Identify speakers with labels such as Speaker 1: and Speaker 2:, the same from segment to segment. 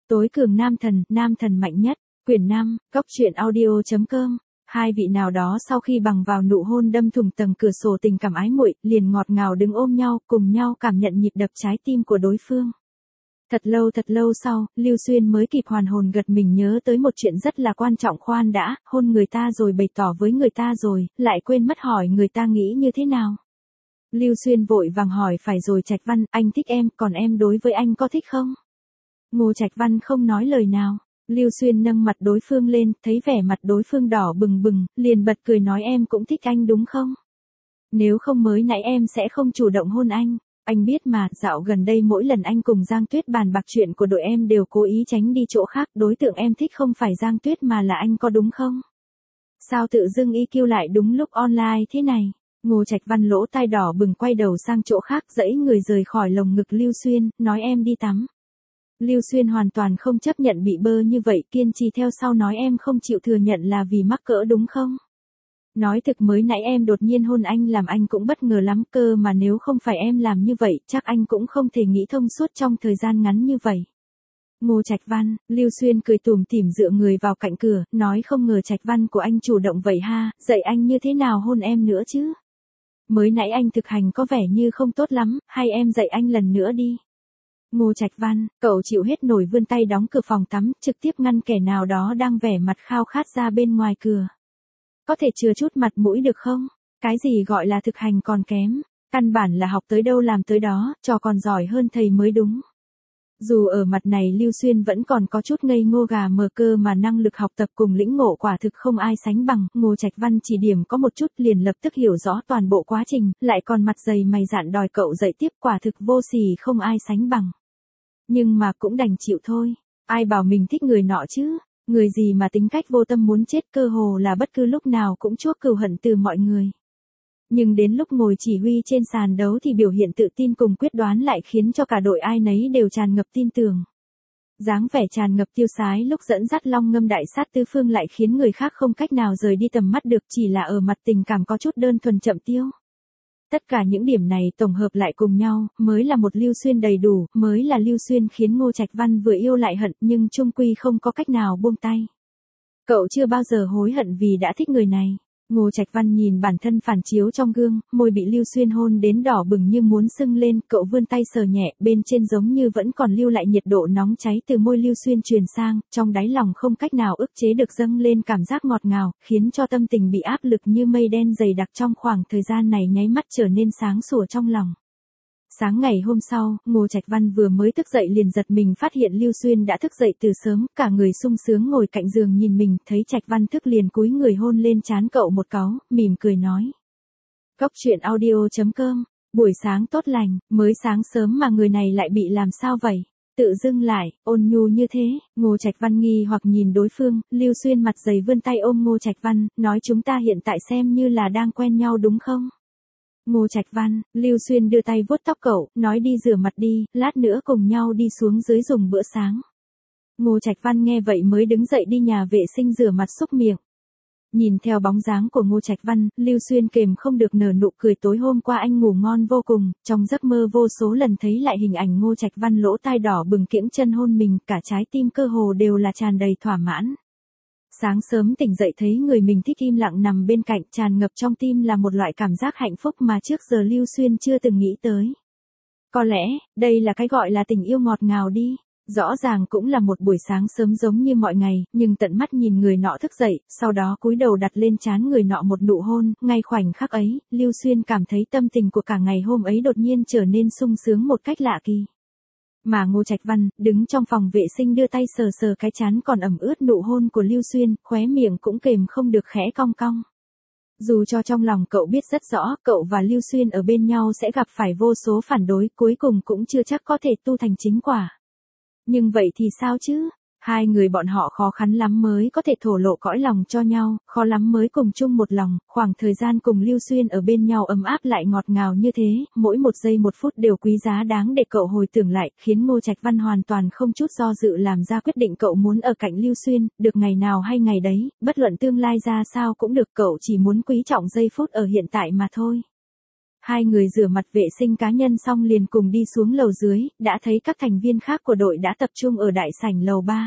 Speaker 1: Tối cường nam thần mạnh nhất, quyển 5, góc truyện audio.com. Hai vị nào đó sau khi bằng vào nụ hôn đâm thủng tầng cửa sổ tình cảm ái muội, liền ngọt ngào đứng ôm nhau, cùng nhau cảm nhận nhịp đập trái tim của đối phương. Thật lâu sau, Lưu Xuyên mới kịp hoàn hồn gật mình nhớ tới một chuyện rất là quan trọng. Khoan đã, hôn người ta rồi, bày tỏ với người ta rồi, lại quên mất hỏi người ta nghĩ như thế nào. Lưu Xuyên vội vàng hỏi, phải rồi Trạch Văn, anh thích em, còn em đối với anh có thích không? Ngô Trạch Văn không nói lời nào. Lưu Xuyên nâng mặt đối phương lên, thấy vẻ mặt đối phương đỏ bừng bừng, liền bật cười nói, em cũng thích anh đúng không? Nếu không mới nãy em sẽ không chủ động hôn anh. Anh biết mà, dạo gần đây mỗi lần anh cùng Giang Tuyết bàn bạc chuyện của đội em đều cố ý tránh đi chỗ khác, đối tượng em thích không phải Giang Tuyết mà là anh, có đúng không? Sao tự dưng EQ lại đúng lúc online thế này? Ngô Trạch Văn lỗ tai đỏ bừng quay đầu sang chỗ khác, dãy người rời khỏi lồng ngực Lưu Xuyên, nói em đi tắm. Lưu Xuyên hoàn toàn không chấp nhận bị bơ như vậy, kiên trì theo sau nói, em không chịu thừa nhận là vì mắc cỡ đúng không? Nói thực mới nãy em đột nhiên hôn anh làm anh cũng bất ngờ lắm cơ mà, nếu không phải em làm như vậy, chắc anh cũng không thể nghĩ thông suốt trong thời gian ngắn như vậy. Ngô Trạch Văn, Lưu Xuyên cười tủm tỉm dựa người vào cạnh cửa, nói không ngờ Trạch Văn của anh chủ động vậy ha, dạy anh như thế nào hôn em nữa chứ? Mới nãy anh thực hành có vẻ như không tốt lắm, hay em dạy anh lần nữa đi. Ngô Trạch Văn, cậu chịu hết nổi vươn tay đóng cửa phòng tắm, trực tiếp ngăn kẻ nào đó đang vẻ mặt khao khát ra bên ngoài cửa. Có thể chừa chút mặt mũi được không? Cái gì gọi là thực hành còn kém, căn bản là học tới đâu làm tới đó, trò còn giỏi hơn thầy mới đúng. Dù ở mặt này Lưu Xuyên vẫn còn có chút ngây ngô gà mờ cơ mà năng lực học tập cùng lĩnh ngộ quả thực không ai sánh bằng. Ngô Trạch Văn chỉ điểm có một chút liền lập tức hiểu rõ toàn bộ quá trình, lại còn mặt dày mày dạn đòi cậu dạy tiếp, quả thực vô sỉ không ai sánh bằng. Nhưng mà cũng đành chịu thôi, ai bảo mình thích người nọ chứ, người gì mà tính cách vô tâm muốn chết, cơ hồ là bất cứ lúc nào cũng chuốc cừu hận từ mọi người. Nhưng đến lúc ngồi chỉ huy trên sàn đấu thì biểu hiện tự tin cùng quyết đoán lại khiến cho cả đội ai nấy đều tràn ngập tin tưởng. Dáng vẻ tràn ngập tiêu sái lúc dẫn dắt Long Ngâm đại sát tứ phương lại khiến người khác không cách nào rời đi tầm mắt được, chỉ là ở mặt tình cảm có chút đơn thuần chậm tiêu. Tất cả những điểm này tổng hợp lại cùng nhau, mới là một Lưu Xuyên đầy đủ, mới là Lưu Xuyên khiến Ngô Trạch Văn vừa yêu lại hận nhưng chung quy không có cách nào buông tay. Cậu chưa bao giờ hối hận vì đã thích người này. Ngô Trạch Văn nhìn bản thân phản chiếu trong gương, môi bị Lưu Xuyên hôn đến đỏ bừng như muốn sưng lên, cậu vươn tay sờ nhẹ, bên trên giống như vẫn còn lưu lại nhiệt độ nóng cháy từ môi Lưu Xuyên truyền sang, trong đáy lòng không cách nào ức chế được dâng lên cảm giác ngọt ngào, khiến cho tâm tình bị áp lực như mây đen dày đặc trong khoảng thời gian này nháy mắt trở nên sáng sủa trong lòng. Sáng ngày hôm sau, Ngô Trạch Văn vừa mới thức dậy liền giật mình phát hiện Lưu Xuyên đã thức dậy từ sớm, cả người sung sướng ngồi cạnh giường nhìn mình, thấy Trạch Văn thức liền cúi người hôn lên trán cậu một cáu, mỉm cười nói. Góc truyện audio.com, buổi sáng tốt lành, mới sáng sớm mà người này lại bị làm sao vậy? Tự dưng lại, ôn nhu như thế. Ngô Trạch Văn nghi hoặc nhìn đối phương, Lưu Xuyên mặt dày vươn tay ôm Ngô Trạch Văn, nói chúng ta hiện tại xem như là đang quen nhau đúng không? Ngô Trạch Văn, Lưu Xuyên đưa tay vuốt tóc cậu, nói đi rửa mặt đi, lát nữa cùng nhau đi xuống dưới dùng bữa sáng. Ngô Trạch Văn nghe vậy mới đứng dậy đi nhà vệ sinh rửa mặt xúc miệng. Nhìn theo bóng dáng của Ngô Trạch Văn, Lưu Xuyên kềm không được nở nụ cười, tối hôm qua anh ngủ ngon vô cùng, trong giấc mơ vô số lần thấy lại hình ảnh Ngô Trạch Văn lỗ tai đỏ bừng kiễng chân hôn mình, cả trái tim cơ hồ đều là tràn đầy thỏa mãn. Sáng sớm tỉnh dậy thấy người mình thích im lặng nằm bên cạnh, tràn ngập trong tim là một loại cảm giác hạnh phúc mà trước giờ Lưu Xuyên chưa từng nghĩ tới. Có lẽ, đây là cái gọi là tình yêu ngọt ngào đi. Rõ ràng cũng là một buổi sáng sớm giống như mọi ngày, nhưng tận mắt nhìn người nọ thức dậy, sau đó cúi đầu đặt lên trán người nọ một nụ hôn, ngay khoảnh khắc ấy, Lưu Xuyên cảm thấy tâm tình của cả ngày hôm ấy đột nhiên trở nên sung sướng một cách lạ kỳ. Mà Ngô Trạch Văn, đứng trong phòng vệ sinh đưa tay sờ sờ cái trán còn ẩm ướt nụ hôn của Lưu Xuyên, khóe miệng cũng kềm không được khẽ cong cong. Dù cho trong lòng cậu biết rất rõ, cậu và Lưu Xuyên ở bên nhau sẽ gặp phải vô số phản đối, cuối cùng cũng chưa chắc có thể tu thành chính quả. Nhưng vậy thì sao chứ? Hai người bọn họ khó khăn lắm mới có thể thổ lộ cõi lòng cho nhau, khó lắm mới cùng chung một lòng, khoảng thời gian cùng Lưu Xuyên ở bên nhau ấm áp lại ngọt ngào như thế, mỗi một giây một phút đều quý giá đáng để cậu hồi tưởng lại, khiến Ngô Trạch Văn hoàn toàn không chút do dự làm ra quyết định cậu muốn ở cạnh Lưu Xuyên, được ngày nào hay ngày đấy, bất luận tương lai ra sao cũng được, cậu chỉ muốn quý trọng giây phút ở hiện tại mà thôi. Hai người rửa mặt vệ sinh cá nhân xong liền cùng đi xuống lầu dưới, đã thấy các thành viên khác của đội đã tập trung ở đại sảnh lầu 3.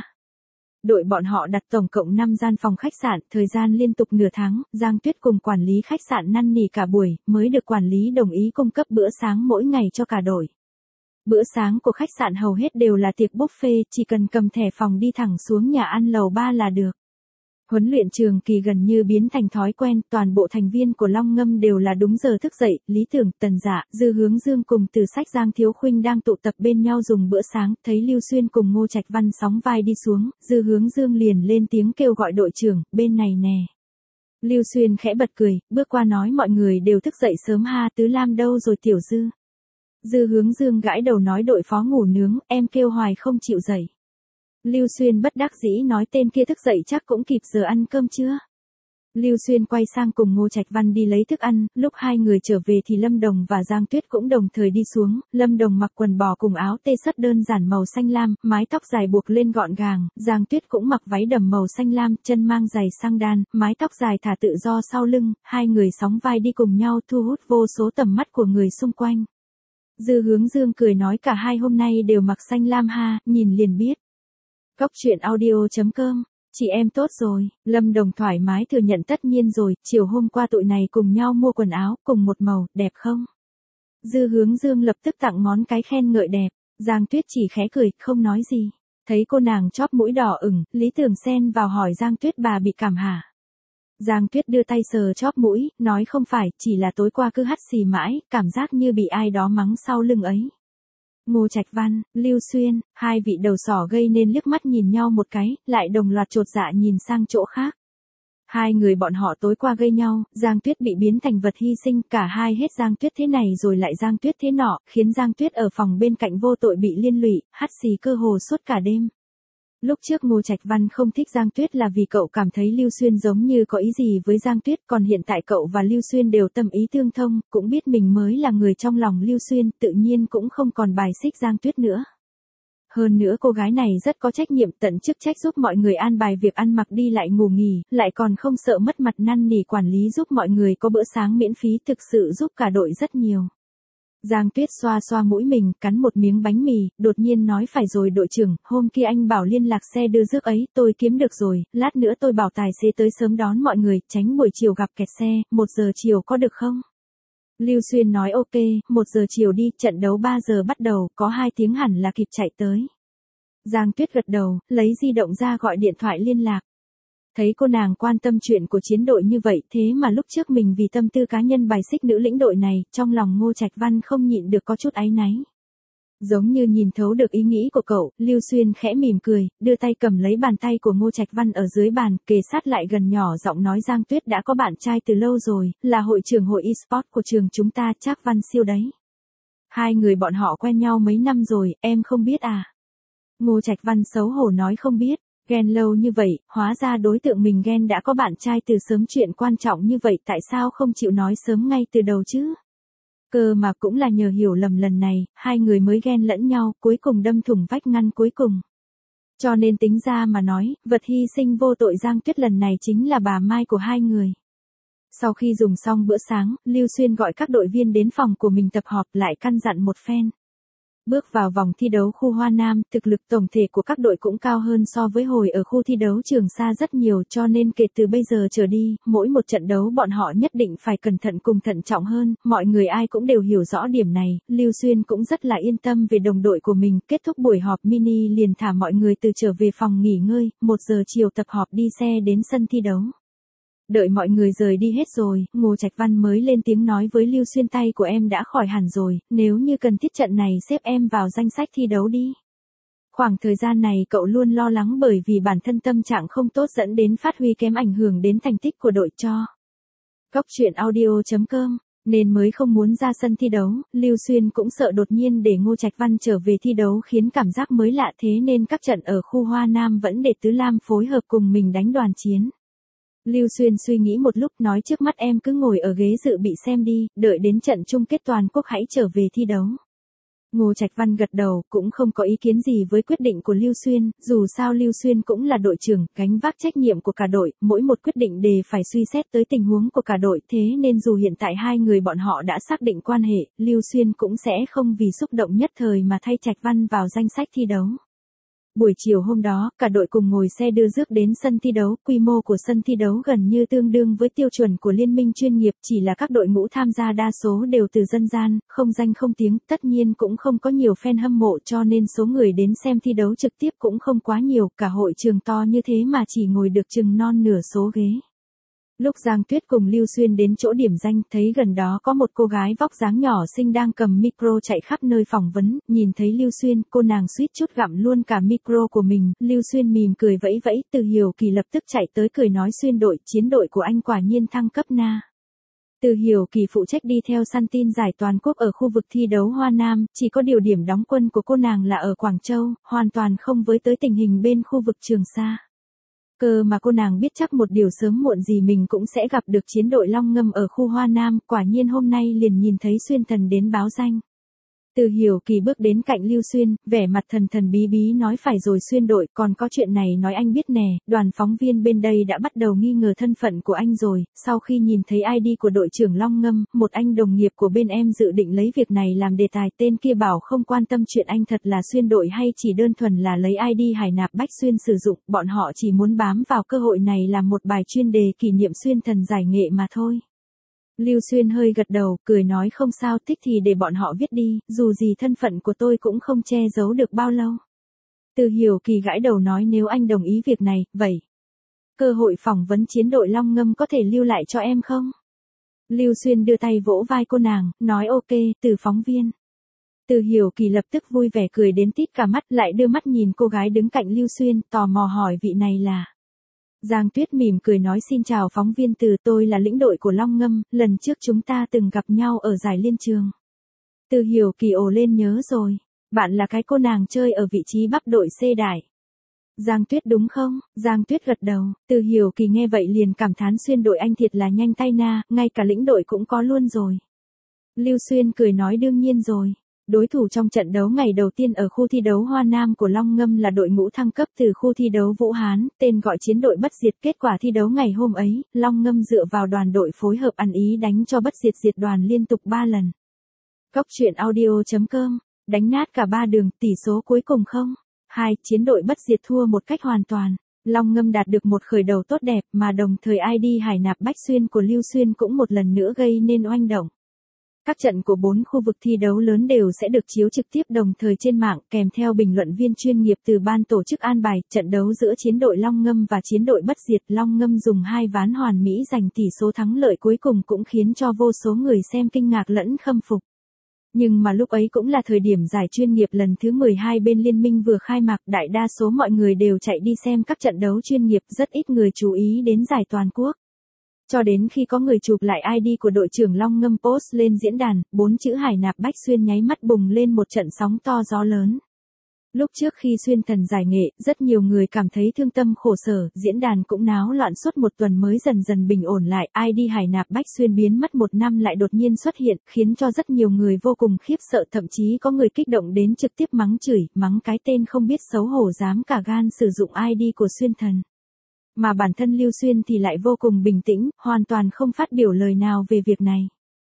Speaker 1: Đội bọn họ đặt tổng cộng 5 gian phòng khách sạn, thời gian liên tục nửa tháng, Giang Tuyết cùng quản lý khách sạn năn nỉ cả buổi, mới được quản lý đồng ý cung cấp bữa sáng mỗi ngày cho cả đội. Bữa sáng của khách sạn hầu hết đều là tiệc buffet, chỉ cần cầm thẻ phòng đi thẳng xuống nhà ăn lầu 3 là được. Huấn luyện trường kỳ gần như biến thành thói quen, toàn bộ thành viên của Long Ngâm đều là đúng giờ thức dậy, Lý Tưởng, Tần Dạ, Dư Hướng Dương cùng Từ Sách Giang Thiếu Khuynh đang tụ tập bên nhau dùng bữa sáng, thấy Lưu Xuyên cùng Ngô Trạch Văn sóng vai đi xuống, Dư Hướng Dương liền lên tiếng kêu gọi đội trưởng, bên này nè. Lưu Xuyên khẽ bật cười, bước qua nói mọi người đều thức dậy sớm ha, Tứ Lam đâu rồi tiểu Dư. Dư Hướng Dương gãi đầu nói đội phó ngủ nướng, em kêu hoài không chịu dậy. Lưu Xuyên bất đắc dĩ nói tên kia thức dậy chắc cũng kịp giờ ăn cơm chưa. Lưu Xuyên quay sang cùng Ngô Trạch Văn đi lấy thức ăn, lúc hai người trở về thì Lâm Đồng và Giang Tuyết cũng đồng thời đi xuống, Lâm Đồng mặc quần bò cùng áo tê sất đơn giản màu xanh lam, mái tóc dài buộc lên gọn gàng, Giang Tuyết cũng mặc váy đầm màu xanh lam, chân mang giày sang đan, mái tóc dài thả tự do sau lưng, hai người sóng vai đi cùng nhau thu hút vô số tầm mắt của người xung quanh. Dư Hướng Dương cười nói cả hai hôm nay đều mặc xanh lam ha, nhìn liền biết. Cóc truyện audio.com, chị em tốt rồi, Lâm Đồng thoải mái thừa nhận tất nhiên rồi, chiều hôm qua tụi này cùng nhau mua quần áo, cùng một màu, đẹp không? Dư Hướng Dương lập tức tặng ngón cái khen ngợi đẹp, Giang Tuyết chỉ khẽ cười, không nói gì. Thấy cô nàng chóp mũi đỏ ửng, Lý Tưởng xen vào hỏi Giang Tuyết bà bị cảm hả? Giang Tuyết đưa tay sờ chóp mũi, nói không phải, chỉ là tối qua cứ hắt xì mãi, cảm giác như bị ai đó mắng sau lưng ấy. Ngô Trạch Văn, Lưu Xuyên, hai vị đầu sỏ gây nên liếc mắt nhìn nhau một cái, lại đồng loạt chột dạ nhìn sang chỗ khác. Hai người bọn họ tối qua gây nhau, Giang Tuyết bị biến thành vật hy sinh, cả hai hết Giang Tuyết thế này rồi lại Giang Tuyết thế nọ, khiến Giang Tuyết ở phòng bên cạnh vô tội bị liên lụy, hắt xì cơ hồ suốt cả đêm. Lúc trước Ngô Trạch Văn không thích Giang Tuyết là vì cậu cảm thấy Lưu Xuyên giống như có ý gì với Giang Tuyết, còn hiện tại cậu và Lưu Xuyên đều tâm ý tương thông, cũng biết mình mới là người trong lòng Lưu Xuyên, tự nhiên cũng không còn bài xích Giang Tuyết nữa. Hơn nữa cô gái này rất có trách nhiệm, tận chức trách giúp mọi người an bài việc ăn mặc đi lại ngủ nghỉ, lại còn không sợ mất mặt năn nỉ quản lý giúp mọi người có bữa sáng miễn phí, thực sự giúp cả đội rất nhiều. Giang Tuyết xoa xoa mũi mình, cắn một miếng bánh mì, đột nhiên nói phải rồi đội trưởng, hôm kia anh bảo liên lạc xe đưa rước ấy, tôi kiếm được rồi, lát nữa tôi bảo tài xế tới sớm đón mọi người, tránh buổi chiều gặp kẹt xe, 1 giờ chiều có được không? Lưu Xuyên nói ok, 1 giờ chiều đi, trận đấu 3 giờ bắt đầu, có 2 tiếng hẳn là kịp chạy tới. Giang Tuyết gật đầu, lấy di động ra gọi điện thoại liên lạc. Thấy cô nàng quan tâm chuyện của chiến đội như vậy, thế mà lúc trước mình vì tâm tư cá nhân bài xích nữ lĩnh đội này, trong lòng Ngô Trạch Văn không nhịn được có chút áy náy. Giống như nhìn thấu được ý nghĩ của cậu, Lưu Xuyên khẽ mỉm cười, đưa tay cầm lấy bàn tay của Ngô Trạch Văn ở dưới bàn, kề sát lại gần nhỏ giọng nói Giang Tuyết đã có bạn trai từ lâu rồi, là hội trưởng hội eSport của trường chúng ta, Trác Văn Siêu đấy. Hai người bọn họ quen nhau mấy năm rồi, em không biết à? Ngô Trạch Văn xấu hổ nói không biết. Ghen lâu như vậy, hóa ra đối tượng mình ghen đã có bạn trai từ sớm, chuyện quan trọng như vậy tại sao không chịu nói sớm ngay từ đầu chứ? Cơ mà cũng là nhờ hiểu lầm lần này, hai người mới ghen lẫn nhau, cuối cùng đâm thủng vách ngăn cuối cùng. Cho nên tính ra mà nói, vật hy sinh vô tội Giang Tuyết lần này chính là bà Mai của hai người. Sau khi dùng xong bữa sáng, Lưu Xuyên gọi các đội viên đến phòng của mình tập họp lại căn dặn một phen. Bước vào vòng thi đấu khu Hoa Nam, thực lực tổng thể của các đội cũng cao hơn so với hồi ở khu thi đấu Trường Sa rất nhiều, cho nên kể từ bây giờ trở đi, mỗi một trận đấu bọn họ nhất định phải cẩn thận cùng thận trọng hơn, mọi người ai cũng đều hiểu rõ điểm này, Lưu Xuyên cũng rất là yên tâm về đồng đội của mình, kết thúc buổi họp mini liền thả mọi người từ trở về phòng nghỉ ngơi, 1 giờ chiều tập họp đi xe đến sân thi đấu. Đợi mọi người rời đi hết rồi, Ngô Trạch Văn mới lên tiếng nói với Lưu Xuyên tay của em đã khỏi hẳn rồi, nếu như cần thiết trận này xếp em vào danh sách thi đấu đi. Khoảng thời gian này cậu luôn lo lắng bởi vì bản thân tâm trạng không tốt dẫn đến phát huy kém ảnh hưởng đến thành tích của đội cho. Cóc truyện audio.com, nên mới không muốn ra sân thi đấu, Lưu Xuyên cũng sợ đột nhiên để Ngô Trạch Văn trở về thi đấu khiến cảm giác mới lạ, thế nên các trận ở khu Hoa Nam vẫn để Tứ Lam phối hợp cùng mình đánh đoàn chiến. Lưu Xuyên suy nghĩ một lúc nói trước mắt em cứ ngồi ở ghế dự bị xem đi, đợi đến trận chung kết toàn quốc hãy trở về thi đấu. Ngô Trạch Văn gật đầu, cũng không có ý kiến gì với quyết định của Lưu Xuyên, dù sao Lưu Xuyên cũng là đội trưởng, gánh vác trách nhiệm của cả đội, mỗi một quyết định đều phải suy xét tới tình huống của cả đội, thế nên dù hiện tại hai người bọn họ đã xác định quan hệ, Lưu Xuyên cũng sẽ không vì xúc động nhất thời mà thay Trạch Văn vào danh sách thi đấu. Buổi chiều hôm đó, cả đội cùng ngồi xe đưa rước đến sân thi đấu, quy mô của sân thi đấu gần như tương đương với tiêu chuẩn của liên minh chuyên nghiệp, chỉ là các đội ngũ tham gia đa số đều từ dân gian, không danh không tiếng, tất nhiên cũng không có nhiều fan hâm mộ cho nên số người đến xem thi đấu trực tiếp cũng không quá nhiều, cả hội trường to như thế mà chỉ ngồi được chừng non nửa số ghế. Lúc Giang Tuyết cùng Lưu Xuyên đến chỗ điểm danh, thấy gần đó có một cô gái vóc dáng nhỏ xinh đang cầm micro chạy khắp nơi phỏng vấn, nhìn thấy Lưu Xuyên, cô nàng suýt chút gặm luôn cả micro của mình, Lưu Xuyên mỉm cười vẫy vẫy, Từ Hiểu Kỳ lập tức chạy tới cười nói Xuyên đội, chiến đội của anh quả nhiên thăng cấp na. Từ Hiểu Kỳ phụ trách đi theo săn tin giải toàn quốc ở khu vực thi đấu Hoa Nam, chỉ có điều điểm đóng quân của cô nàng là ở Quảng Châu, hoàn toàn không với tới tình hình bên khu vực Trường Sa. Cơ mà cô nàng biết chắc một điều sớm muộn gì mình cũng sẽ gặp được chiến đội Long Ngâm ở khu Hoa Nam, quả nhiên hôm nay liền nhìn thấy Xuyên thần đến báo danh. Từ Hiểu Kỳ bước đến cạnh Lưu Xuyên, vẻ mặt thần thần bí bí nói phải rồi Xuyên đội, còn có chuyện này nói anh biết nè, đoàn phóng viên bên đây đã bắt đầu nghi ngờ thân phận của anh rồi, sau khi nhìn thấy ID của đội trưởng Long Ngâm, một anh đồng nghiệp của bên em dự định lấy việc này làm đề tài, tên kia bảo không quan tâm chuyện anh thật là Xuyên đội hay chỉ đơn thuần là lấy ID Hải Nạp Bách Xuyên sử dụng, bọn họ chỉ muốn bám vào cơ hội này làm một bài chuyên đề kỷ niệm Xuyên thần giải nghệ mà thôi. Lưu Xuyên hơi gật đầu, cười nói không sao, thích thì để bọn họ viết đi, dù gì thân phận của tôi cũng không che giấu được bao lâu. Từ Hiểu Kỳ gãi đầu nói nếu anh đồng ý việc này, vậy cơ hội phỏng vấn chiến đội Long Ngâm có thể lưu lại cho em không? Lưu Xuyên đưa tay vỗ vai cô nàng, nói ok, từ phóng viên. Từ Hiểu Kỳ lập tức vui vẻ cười đến tít cả mắt, lại đưa mắt nhìn cô gái đứng cạnh Lưu Xuyên, tò mò hỏi vị này là. Giang Tuyết mỉm cười nói xin chào phóng viên Từ, tôi là lĩnh đội của Long Ngâm, lần trước chúng ta từng gặp nhau ở giải liên trường. Từ Hiểu Kỳ ồ lên nhớ rồi, bạn là cái cô nàng chơi ở vị trí bắp đội C đại. Giang Tuyết đúng không? Giang Tuyết gật đầu, Từ Hiểu Kỳ nghe vậy liền cảm thán Xuyên đội anh thiệt là nhanh tay na, ngay cả lĩnh đội cũng có luôn rồi. Lưu Xuyên cười nói đương nhiên rồi. Đối thủ trong trận đấu ngày đầu tiên ở khu thi đấu Hoa Nam của Long Ngâm là đội ngũ thăng cấp từ khu thi đấu Vũ Hán, tên gọi chiến đội bất diệt. Kết quả thi đấu ngày hôm ấy, Long Ngâm dựa vào đoàn đội phối hợp ăn ý đánh cho bất diệt diệt đoàn liên tục 3 lần. Cốc truyện audio.com, đánh nát cả 3 đường, tỷ số cuối cùng 0-2, chiến đội bất diệt thua một cách hoàn toàn. Long Ngâm đạt được một khởi đầu tốt đẹp mà đồng thời ID Hải Nạp Bách Xuyên của Lưu Xuyên cũng một lần nữa gây nên oanh động. Các trận của 4 khu vực thi đấu lớn đều sẽ được chiếu trực tiếp đồng thời trên mạng, kèm theo bình luận viên chuyên nghiệp từ ban tổ chức an bài. Trận đấu giữa chiến đội Long Ngâm và chiến đội bất diệt, Long Ngâm dùng 2 ván hoàn mỹ giành tỷ số thắng lợi cuối cùng cũng khiến cho vô số người xem kinh ngạc lẫn khâm phục. Nhưng mà lúc ấy cũng là thời điểm giải chuyên nghiệp lần thứ 12 bên liên minh vừa khai mạc, đại đa số mọi người đều chạy đi xem các trận đấu chuyên nghiệp, rất ít người chú ý đến giải toàn quốc. Cho đến khi có người chụp lại ID của đội trưởng Long Ngâm post lên diễn đàn, 4 chữ Hải Nạp Bách Xuyên nháy mắt bùng lên một trận sóng to gió lớn. Lúc trước khi Xuyên thần giải nghệ, rất nhiều người cảm thấy thương tâm khổ sở, diễn đàn cũng náo loạn suốt một tuần mới dần dần bình ổn lại, ID Hải Nạp Bách Xuyên biến mất một năm lại đột nhiên xuất hiện, khiến cho rất nhiều người vô cùng khiếp sợ, thậm chí có người kích động đến trực tiếp mắng chửi, mắng cái tên không biết xấu hổ dám cả gan sử dụng ID của Xuyên thần. Mà bản thân Lưu Xuyên thì lại vô cùng bình tĩnh, hoàn toàn không phát biểu lời nào về việc này.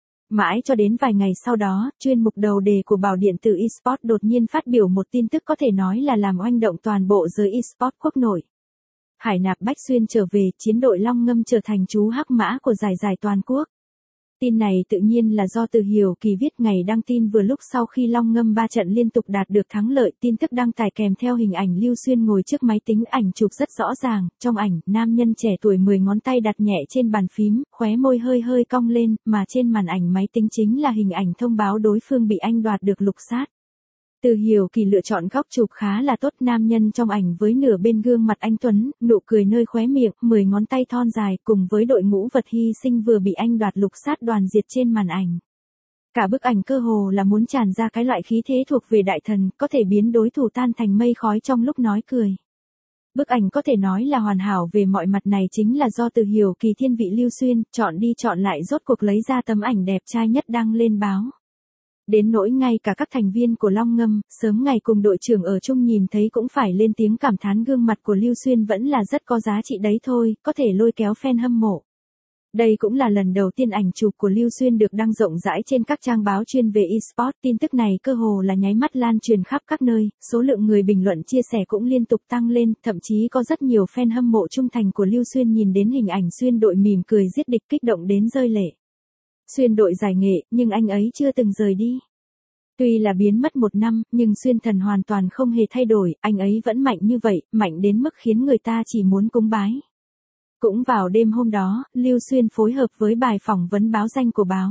Speaker 1: Mãi cho đến vài ngày sau đó, chuyên mục đầu đề của Bảo Điện tử eSports đột nhiên phát biểu một tin tức có thể nói là làm oanh động toàn bộ giới eSports quốc nội. Hải Nạp Bách Xuyên trở về, chiến đội Long Ngâm trở thành chú hắc mã của giải toàn quốc. Tin này tự nhiên là do Từ Hiểu Kỳ viết ngày đăng tin vừa lúc sau khi Long Ngâm 3 trận liên tục đạt được thắng lợi, tin tức đăng tải kèm theo hình ảnh Lưu Xuyên ngồi trước máy tính, ảnh chụp rất rõ ràng, trong ảnh, nam nhân trẻ tuổi 10 ngón tay đặt nhẹ trên bàn phím, khóe môi hơi hơi cong lên, mà trên màn ảnh máy tính chính là hình ảnh thông báo đối phương bị anh đoạt được lục sát. Từ Hiểu Kỳ lựa chọn góc chụp khá là tốt, nam nhân trong ảnh với nửa bên gương mặt anh tuấn, nụ cười nơi khóe miệng, 10 ngón tay thon dài cùng với đội ngũ vật hy sinh vừa bị anh đoạt lục sát đoàn diệt trên màn ảnh. Cả bức ảnh cơ hồ là muốn tràn ra cái loại khí thế thuộc về đại thần, có thể biến đối thủ tan thành mây khói trong lúc nói cười. Bức ảnh có thể nói là hoàn hảo về mọi mặt này chính là do Từ Hiểu Kỳ thiên vị Lưu Xuyên, chọn đi chọn lại rốt cuộc lấy ra tấm ảnh đẹp trai nhất đăng lên báo. Đến nỗi ngay cả các thành viên của Long Ngâm, sớm ngày cùng đội trưởng ở chung nhìn thấy cũng phải lên tiếng cảm thán gương mặt của Lưu Xuyên vẫn là rất có giá trị đấy thôi, có thể lôi kéo fan hâm mộ. Đây cũng là lần đầu tiên ảnh chụp của Lưu Xuyên được đăng rộng rãi trên các trang báo chuyên về eSports. Tin tức này cơ hồ là nháy mắt lan truyền khắp các nơi, số lượng người bình luận chia sẻ cũng liên tục tăng lên, thậm chí có rất nhiều fan hâm mộ trung thành của Lưu Xuyên nhìn đến hình ảnh Xuyên đội mỉm cười giết địch kích động đến rơi lệ. Xuyên đội giải nghệ, nhưng anh ấy chưa từng rời đi. Tuy là biến mất 1 năm, nhưng Xuyên thần hoàn toàn không hề thay đổi, anh ấy vẫn mạnh như vậy, mạnh đến mức khiến người ta chỉ muốn cúng bái. Cũng vào đêm hôm đó, Lưu Xuyên phối hợp với bài phỏng vấn báo danh của báo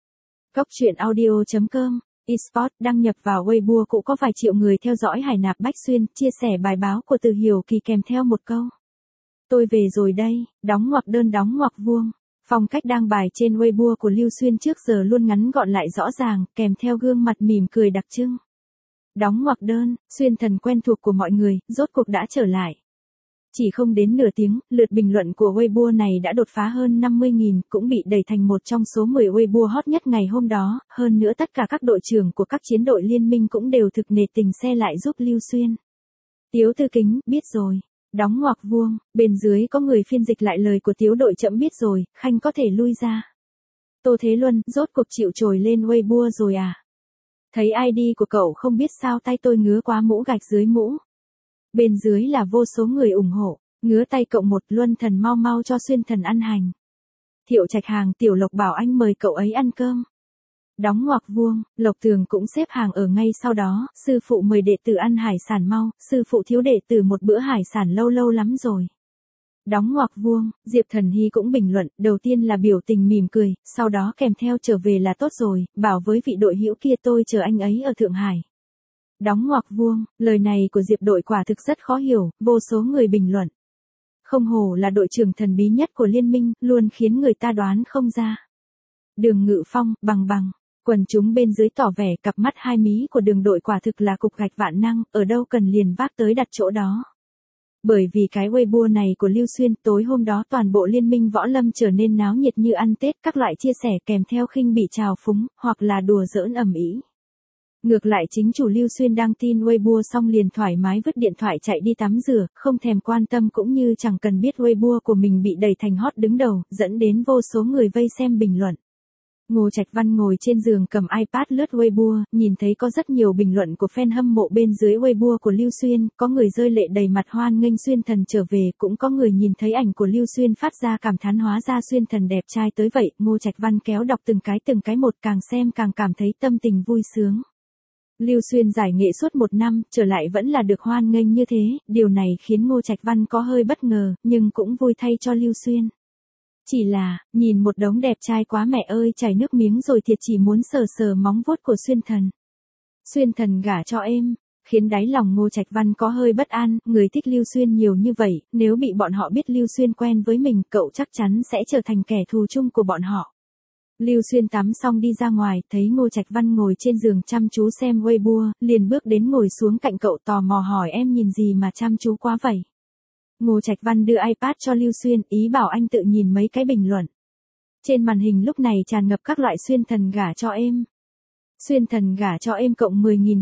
Speaker 1: Cốc truyện audio.com, eSports đăng nhập vào Weibo cũng có vài triệu người theo dõi Hải Nạp Bách Xuyên, chia sẻ bài báo của Từ Hiểu Kỳ kèm theo một câu. Tôi về rồi đây, đóng ngoặc đơn đóng ngoặc vuông. Phong cách đăng bài trên Weibo của Lưu Xuyên trước giờ luôn ngắn gọn lại rõ ràng, kèm theo gương mặt mỉm cười đặc trưng. Đóng ngoặc đơn, Xuyên thần quen thuộc của mọi người, rốt cuộc đã trở lại. Chỉ không đến nửa tiếng, lượt bình luận của Weibo này đã đột phá hơn 50.000, cũng bị đẩy thành một trong số 10 Weibo hot nhất ngày hôm đó, hơn nữa tất cả các đội trưởng của các chiến đội liên minh cũng đều thực nể tình xe lại giúp Lưu Xuyên. Tiếu Tư Kính, biết rồi. Đóng ngoặc vuông, bên dưới có người phiên dịch lại lời của Tiếu đội chậm biết rồi, Khanh có thể lui ra. Tô Thế Luân, rốt cuộc chịu trồi lên Weibo rồi à? Thấy ID của cậu không biết sao tay tôi ngứa quá mũ gạch dưới mũ. Bên dưới là vô số người ủng hộ, ngứa tay cậu một Luân thần mau mau cho Xuyên thần ăn hành. Thiệu Trạch Hàng Tiểu Lộc bảo anh mời cậu ấy ăn cơm. Đóng ngoặc vuông, Lộc Tường cũng xếp hàng ở ngay sau đó, sư phụ mời đệ tử ăn hải sản mau, sư phụ thiếu đệ tử một bữa hải sản lâu lâu lắm rồi. Đóng ngoặc vuông, Diệp Thần Hy cũng bình luận, đầu tiên là biểu tình mỉm cười, sau đó kèm theo trở về là tốt rồi, bảo với vị đội hữu kia tôi chờ anh ấy ở Thượng Hải. Đóng ngoặc vuông, lời này của Diệp đội quả thực rất khó hiểu, vô số người bình luận. Không hổ là đội trưởng thần bí nhất của liên minh, luôn khiến người ta đoán không ra. Đường Ngự Phong, bằng. Quần chúng bên dưới tỏ vẻ cặp mắt hai mí của đường đội quả thực là cục gạch vạn năng, ở đâu cần liền vác tới đặt chỗ đó. Bởi vì cái Weibo này của Lưu Xuyên, tối hôm đó toàn bộ liên minh võ lâm trở nên náo nhiệt như ăn Tết, các loại chia sẻ kèm theo khinh bỉ trào phúng, hoặc là đùa giỡn ầm ĩ. Ngược lại chính chủ Lưu Xuyên đăng tin Weibo xong liền thoải mái vứt điện thoại chạy đi tắm rửa, không thèm quan tâm cũng như chẳng cần biết Weibo của mình bị đẩy thành hot đứng đầu, dẫn đến vô số người vây xem bình luận. Ngô Trạch Văn ngồi trên giường cầm iPad lướt Weibo, nhìn thấy có rất nhiều bình luận của fan hâm mộ bên dưới Weibo của Lưu Xuyên, có người rơi lệ đầy mặt hoan nghênh Xuyên thần trở về, cũng có người nhìn thấy ảnh của Lưu Xuyên phát ra cảm thán hóa ra Xuyên thần đẹp trai tới vậy. Ngô Trạch Văn kéo đọc từng cái một, càng xem càng cảm thấy tâm tình vui sướng. Lưu Xuyên giải nghệ suốt 1 năm, trở lại vẫn là được hoan nghênh như thế, điều này khiến Ngô Trạch Văn có hơi bất ngờ, nhưng cũng vui thay cho Lưu Xuyên. Chỉ là, nhìn một đống đẹp trai quá mẹ ơi chảy nước miếng rồi thiệt chỉ muốn sờ sờ móng vuốt của Xuyên thần. Xuyên thần gả cho em, khiến đáy lòng Ngô Trạch Văn có hơi bất an, người thích Lưu Xuyên nhiều như vậy, nếu bị bọn họ biết Lưu Xuyên quen với mình, cậu chắc chắn sẽ trở thành kẻ thù chung của bọn họ. Lưu Xuyên tắm xong đi ra ngoài, thấy Ngô Trạch Văn ngồi trên giường chăm chú xem Weibo, liền bước đến ngồi xuống cạnh cậu tò mò hỏi em nhìn gì mà chăm chú quá vậy. Ngô Trạch Văn đưa iPad cho Lưu Xuyên, ý bảo anh tự nhìn mấy cái bình luận. Trên màn hình lúc này tràn ngập các loại Xuyên thần gả cho em. Xuyên thần gả cho em cộng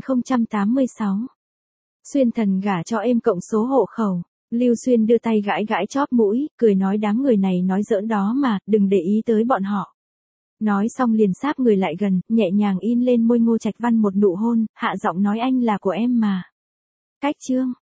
Speaker 1: 10.086. Xuyên thần gả cho em cộng số hộ khẩu. Lưu Xuyên đưa tay gãi gãi chóp mũi, cười nói đám người này nói giỡn đó mà, đừng để ý tới bọn họ. Nói xong liền sáp người lại gần, nhẹ nhàng in lên môi Ngô Trạch Văn một nụ hôn, hạ giọng nói anh là của em mà. Cách chương.